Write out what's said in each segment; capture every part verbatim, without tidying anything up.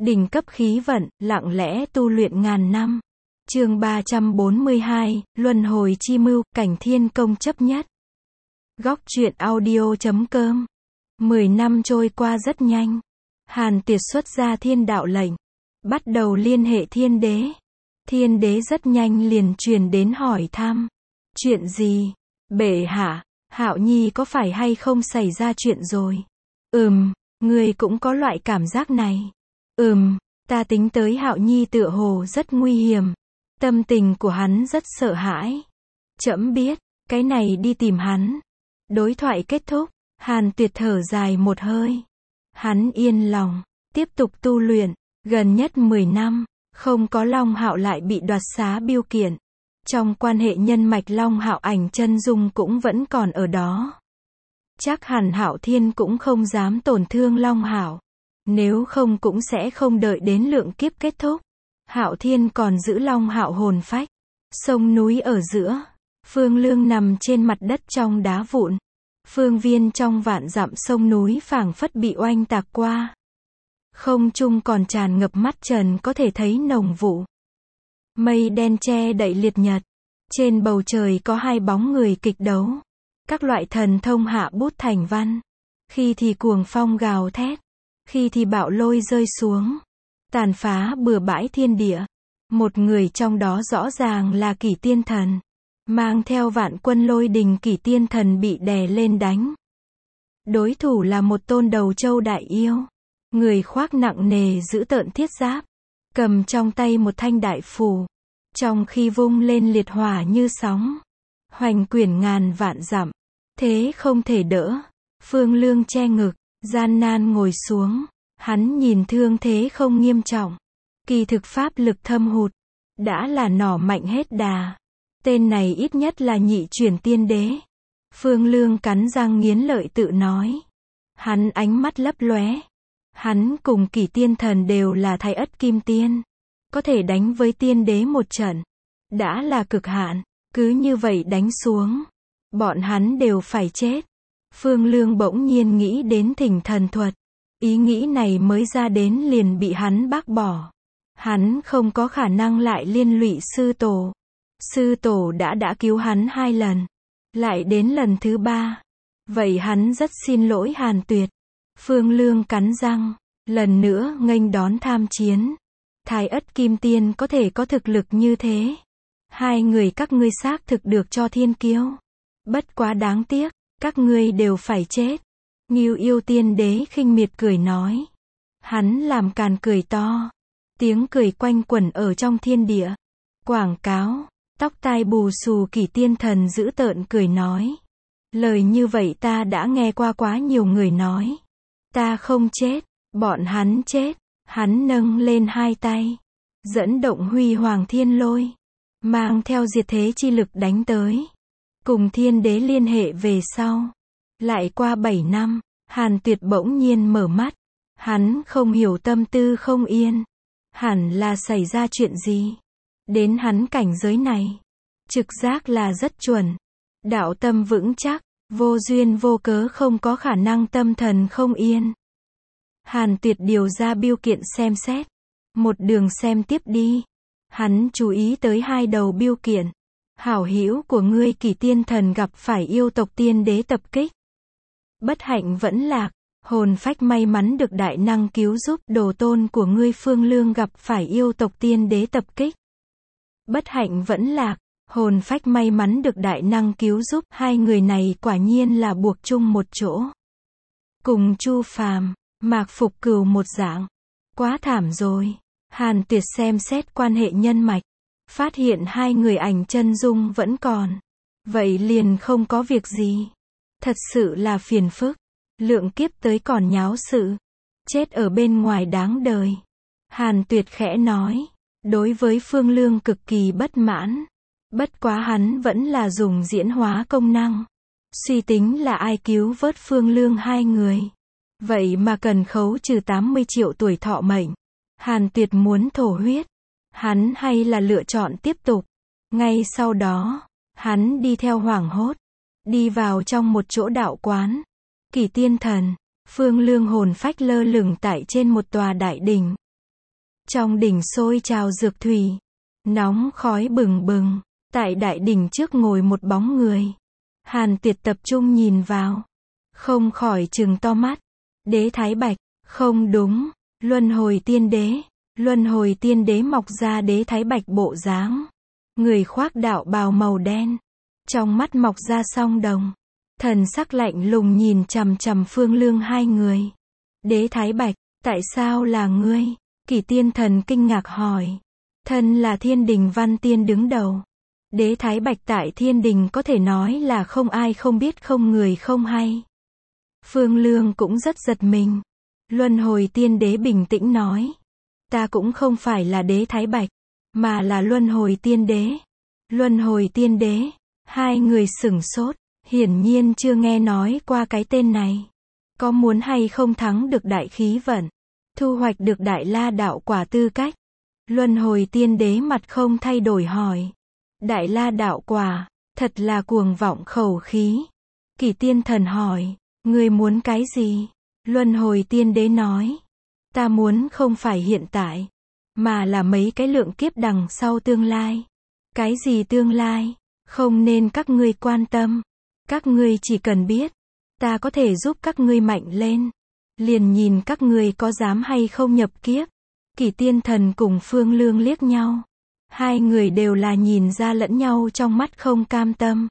Đỉnh cấp khí vận, lặng lẽ tu luyện ngàn năm. Chương ba trăm bốn mươi hai, Luân hồi chi mưu, cảnh thiên công chấp nhất. Góc truyện audio chấm com. Mười năm trôi qua rất nhanh. Hàn Tuyệt xuất ra thiên đạo lệnh, bắt đầu liên hệ thiên đế. Thiên đế rất nhanh liền truyền đến hỏi thăm. Chuyện gì? Bệ hạ, Hạo Nhi có phải hay không xảy ra chuyện rồi? Ừm, người cũng có loại cảm giác này. Ừm, ta tính tới Hạo Nhi tựa hồ rất nguy hiểm. Tâm tình của hắn rất sợ hãi. Trẫm biết, cái này đi tìm hắn. Đối thoại kết thúc, Hàn Tuyệt thở dài một hơi. Hắn yên lòng, tiếp tục tu luyện. Gần nhất mười năm, không có Long Hạo lại bị đoạt xá biêu kiện. Trong quan hệ nhân mạch Long Hạo ảnh chân dung cũng vẫn còn ở đó. Chắc hẳn Hạo Thiên cũng không dám tổn thương Long Hạo. Nếu không cũng sẽ không đợi đến lượng kiếp kết thúc. Hạo Thiên còn giữ Long Hạo hồn phách. Sông núi ở giữa, Phương Lương nằm trên mặt đất trong đá vụn. Phương viên trong vạn dặm sông núi phảng phất bị oanh tạc qua. Không trung còn tràn ngập mắt trần có thể thấy nồng vụ. Mây đen che đậy liệt nhật. Trên bầu trời có hai bóng người kịch đấu. Các loại thần thông hạ bút thành văn. Khi thì cuồng phong gào thét. Khi thì bão lôi rơi xuống. Tàn phá bừa bãi thiên địa. Một người trong đó rõ ràng là Kỷ Tiên Thần. Mang theo vạn quân lôi đình, Kỷ Tiên Thần bị đè lên đánh. Đối thủ là một tôn đầu châu đại yêu. Người khoác nặng nề giữ tợn thiết giáp. Cầm trong tay một thanh đại phù. Trong khi vung lên liệt hỏa như sóng. Hoành quyển ngàn vạn dặm. Thế không thể đỡ. Phương Lương che ngực, gian nan ngồi xuống. Hắn nhìn thương thế không nghiêm trọng. Kỳ thực pháp lực thâm hụt. Đã là nỏ mạnh hết đà. Tên này ít nhất là nhị chuyển tiên đế. Phương Lương cắn răng nghiến lợi tự nói. Hắn ánh mắt lấp lóe. Hắn cùng Kỷ Tiên Thần đều là Thái Ất Kim Tiên. Có thể đánh với tiên đế một trận. Đã là cực hạn. Cứ như vậy đánh xuống. Bọn hắn đều phải chết. Phương Lương bỗng nhiên nghĩ đến Thỉnh Thần Thuật. Ý nghĩ này mới ra đến liền bị hắn bác bỏ. Hắn không có khả năng lại liên lụy sư tổ. Sư tổ đã đã cứu hắn hai lần. Lại đến lần thứ ba. Vậy hắn rất xin lỗi Hàn Tuyệt. Phương Lương cắn răng. Lần nữa nghênh đón tham chiến. Thái Ất Kim Tiên có thể có thực lực như thế. Hai người các ngươi xác thực được cho thiên kiêu. Bất quá đáng tiếc. Các ngươi đều phải chết. Ngưu Yêu Tiên Đế khinh miệt cười nói. Hắn làm càn cười to. Tiếng cười quanh quẩn ở trong thiên địa. Quảng cáo. Tóc tai bù xù Kỷ Tiên Thần giữ tợn cười nói. Lời như vậy ta đã nghe qua quá nhiều người nói. Ta không chết. Bọn hắn chết. Hắn nâng lên hai tay. Dẫn động huy hoàng thiên lôi. Mang theo diệt thế chi lực đánh tới. Cùng thiên đế liên hệ về sau. Lại qua bảy năm. Hàn Tuyệt bỗng nhiên mở mắt. Hắn không hiểu tâm tư không yên. Hẳn là xảy ra chuyện gì. Đến hắn cảnh giới này. Trực giác là rất chuẩn. Đạo tâm vững chắc. Vô duyên vô cớ không có khả năng tâm thần không yên. Hàn Tuyệt điều ra biêu kiện xem xét. Một đường xem tiếp đi. Hắn chú ý tới hai đầu biêu kiện. Hảo hữu của ngươi Kỷ Tiên Thần gặp phải yêu tộc tiên đế tập kích. Bất hạnh vẫn lạc. Hồn phách may mắn được đại năng cứu giúp. Đồ tôn của ngươi Phương Lương gặp phải yêu tộc tiên đế tập kích. Bất hạnh vẫn lạc. Hồn phách may mắn được đại năng cứu giúp. Hai người này quả nhiên là buộc chung một chỗ. Cùng Chu Phàm, Mạc Phục Cửu một dạng. Quá thảm rồi. Hàn Tuyệt xem xét quan hệ nhân mạch. Phát hiện hai người ảnh chân dung vẫn còn. Vậy liền không có việc gì. Thật sự là phiền phức. Lượng kiếp tới còn nháo sự. Chết ở bên ngoài đáng đời. Hàn Tuyệt khẽ nói. Đối với Phương Lương cực kỳ bất mãn. Bất quá hắn vẫn là dùng diễn hóa công năng. Suy tính là ai cứu vớt Phương Lương hai người. Vậy mà cần khấu trừ tám mươi triệu tuổi thọ mệnh. Hàn Tuyệt muốn thổ huyết. Hắn hay là lựa chọn tiếp tục. Ngay sau đó, hắn đi theo hoảng hốt. Đi vào trong một chỗ đạo quán. Kỷ Tiên Thần, Phương Lương hồn phách lơ lửng tại trên một tòa đại đỉnh. Trong đỉnh sôi trào dược thủy, nóng khói bừng bừng, tại đại đỉnh trước ngồi một bóng người. Hàn Tuyệt tập trung nhìn vào, không khỏi trừng to mắt. Đế Thái Bạch, không đúng, Luân Hồi Tiên Đế. Luân Hồi Tiên Đế mọc ra Đế Thái Bạch bộ dáng. Người khoác đạo bào màu đen, trong mắt mọc ra song đồng. Thần sắc lạnh lùng nhìn chằm chằm Phương Lương hai người. Đế Thái Bạch, tại sao là ngươi? Kỷ Tiên Thần kinh ngạc hỏi. Thân là Thiên Đình Văn Tiên đứng đầu. Đế Thái Bạch tại Thiên Đình có thể nói là không ai không biết, không người không hay. Phương Lương cũng rất giật mình. Luân Hồi Tiên Đế bình tĩnh nói. Ta cũng không phải là Đế Thái Bạch, mà là Luân Hồi Tiên Đế. Luân Hồi Tiên Đế. Hai người sửng sốt, hiển nhiên chưa nghe nói qua cái tên này. Có muốn hay không thắng được đại khí vận, thu hoạch được đại la đạo quả tư cách? Luân Hồi Tiên Đế mặt không thay đổi hỏi. Đại la đạo quả, thật là cuồng vọng khẩu khí. Kỷ Tiên Thần hỏi, ngươi muốn cái gì? Luân Hồi Tiên Đế nói, ta muốn không phải hiện tại, mà là mấy cái lượng kiếp đằng sau tương lai. Cái gì tương lai? Không nên các ngươi quan tâm. Các ngươi chỉ cần biết, ta có thể giúp các ngươi mạnh lên. Liền nhìn các ngươi có dám hay không nhập kiếp. Kỷ Tiên Thần cùng Phương Lương liếc nhau. Hai người đều là nhìn ra lẫn nhau trong mắt không cam tâm.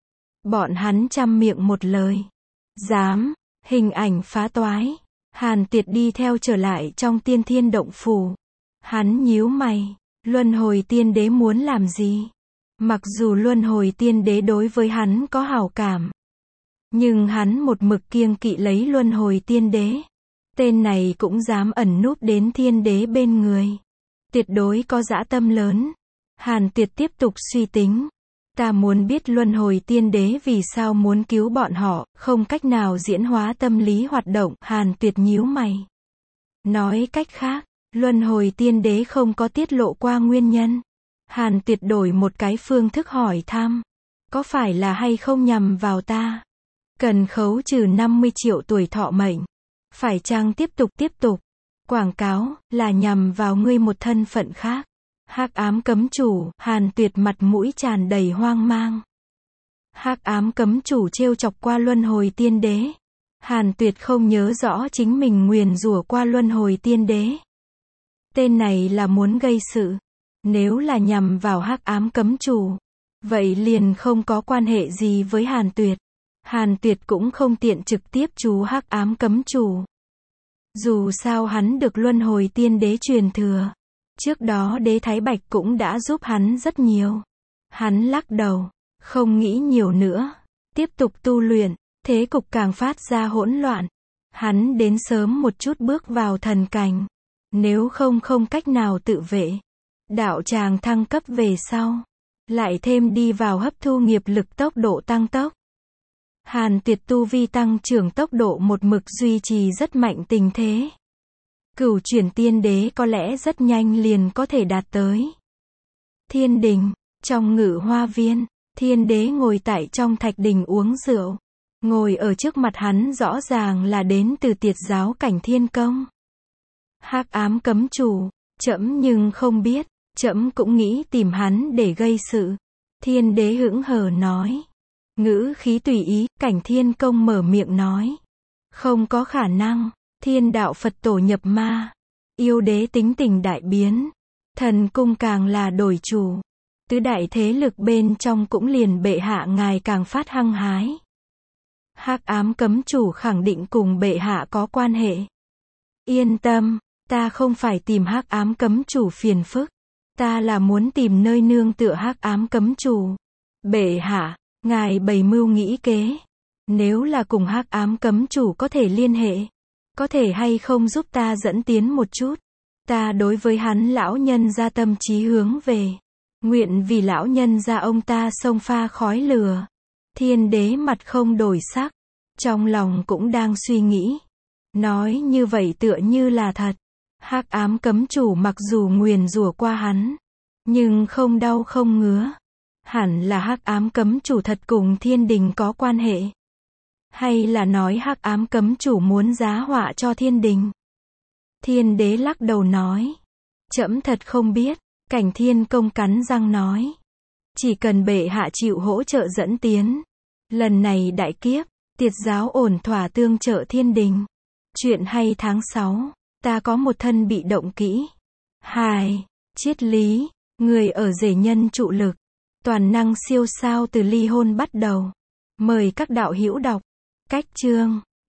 Bọn hắn trăm miệng một lời. Dám, hình ảnh phá toái. Hàn Tuyệt đi theo trở lại trong Tiên Thiên Động Phủ. Hắn nhíu mày, Luân Hồi Tiên Đế muốn làm gì? Mặc dù Luân Hồi Tiên Đế đối với hắn có hảo cảm, nhưng hắn một mực kiêng kỵ lấy Luân Hồi Tiên Đế. Tên này cũng dám ẩn núp đến Thiên Đế bên người. Tuyệt đối có dã tâm lớn. Hàn Tuyệt tiếp tục suy tính. Ta muốn biết Luân Hồi Tiên Đế vì sao muốn cứu bọn họ, không cách nào diễn hóa tâm lý hoạt động. Hàn Tuyệt nhíu mày. Nói cách khác, Luân Hồi Tiên Đế không có tiết lộ qua nguyên nhân. Hàn Tuyệt đổi một cái phương thức hỏi thăm. Có phải là hay không nhằm vào ta? Cần khấu trừ năm mươi triệu tuổi thọ mệnh. Phải chăng tiếp tục tiếp tục? Quảng cáo, là nhằm vào ngươi một thân phận khác. Hắc ám cấm chủ. Hàn Tuyệt mặt mũi tràn đầy hoang mang. Hắc ám cấm chủ trêu chọc qua Luân Hồi Tiên Đế. Hàn Tuyệt không nhớ rõ chính mình nguyền rủa qua Luân Hồi Tiên Đế. Tên này là muốn gây sự. Nếu là nhằm vào hắc ám cấm chủ, vậy liền không có quan hệ gì với Hàn Tuyệt. Hàn Tuyệt cũng không tiện trực tiếp chú hắc ám cấm chủ. Dù sao hắn được Luân Hồi Tiên Đế truyền thừa. Trước đó Đế Thái Bạch cũng đã giúp hắn rất nhiều. Hắn lắc đầu, không nghĩ nhiều nữa. Tiếp tục tu luyện, thế cục càng phát ra hỗn loạn. Hắn đến sớm một chút bước vào thần cảnh. Nếu không không cách nào tự vệ. Đạo tràng thăng cấp về sau. Lại thêm đi vào hấp thu nghiệp lực tốc độ tăng tốc. Hàn Tuyệt tu vi tăng trưởng tốc độ một mực duy trì rất mạnh tình thế. Cửu chuyển tiên đế có lẽ rất nhanh liền có thể đạt tới. Thiên đình, trong ngự hoa viên, thiên đế ngồi tại trong thạch đình uống rượu. Ngồi ở trước mặt hắn rõ ràng là đến từ Tiệt giáo Cảnh Thiên Công. Hắc ám cấm chủ, trẫm nhưng không biết, trẫm cũng nghĩ tìm hắn để gây sự. Thiên đế hững hờ nói. Ngữ khí tùy ý, Cảnh Thiên Công mở miệng nói. Không có khả năng, thiên đạo Phật tổ nhập ma. Yêu đế tính tình đại biến. Thần cung càng là đổi chủ. Tứ đại thế lực bên trong cũng liền bệ hạ ngài càng phát hăng hái. Hắc ám cấm chủ khẳng định cùng bệ hạ có quan hệ. Yên tâm, ta không phải tìm hắc ám cấm chủ phiền phức. Ta là muốn tìm nơi nương tựa hắc ám cấm chủ. Bệ hạ, ngài bày mưu nghĩ kế. Nếu là cùng hắc ám cấm chủ có thể liên hệ, có thể hay không giúp ta dẫn tiến một chút. Ta đối với hắn lão nhân ra tâm trí hướng về. Nguyện vì lão nhân ra ông ta xông pha khói lửa. Thiên đế mặt không đổi sắc. Trong lòng cũng đang suy nghĩ. Nói như vậy tựa như là thật. Hắc ám cấm chủ mặc dù nguyền rủa qua hắn, nhưng không đau không ngứa. Hẳn là hắc ám cấm chủ thật cùng thiên đình có quan hệ. Hay là nói hắc ám cấm chủ muốn giá họa cho thiên đình? Thiên đế lắc đầu nói. Trẫm thật không biết, Cảnh Thiên Công cắn răng nói. Chỉ cần bệ hạ chịu hỗ trợ dẫn tiến. Lần này đại kiếp, tiệt giáo ổn thỏa tương trợ thiên đình. Chuyện hay tháng sáu, ta có một thân bị động kỹ. Hai, triết lý, người ở rể nhân trụ lực. Toàn năng siêu sao từ ly hôn bắt đầu. Mời các đạo hữu đọc. Cách chương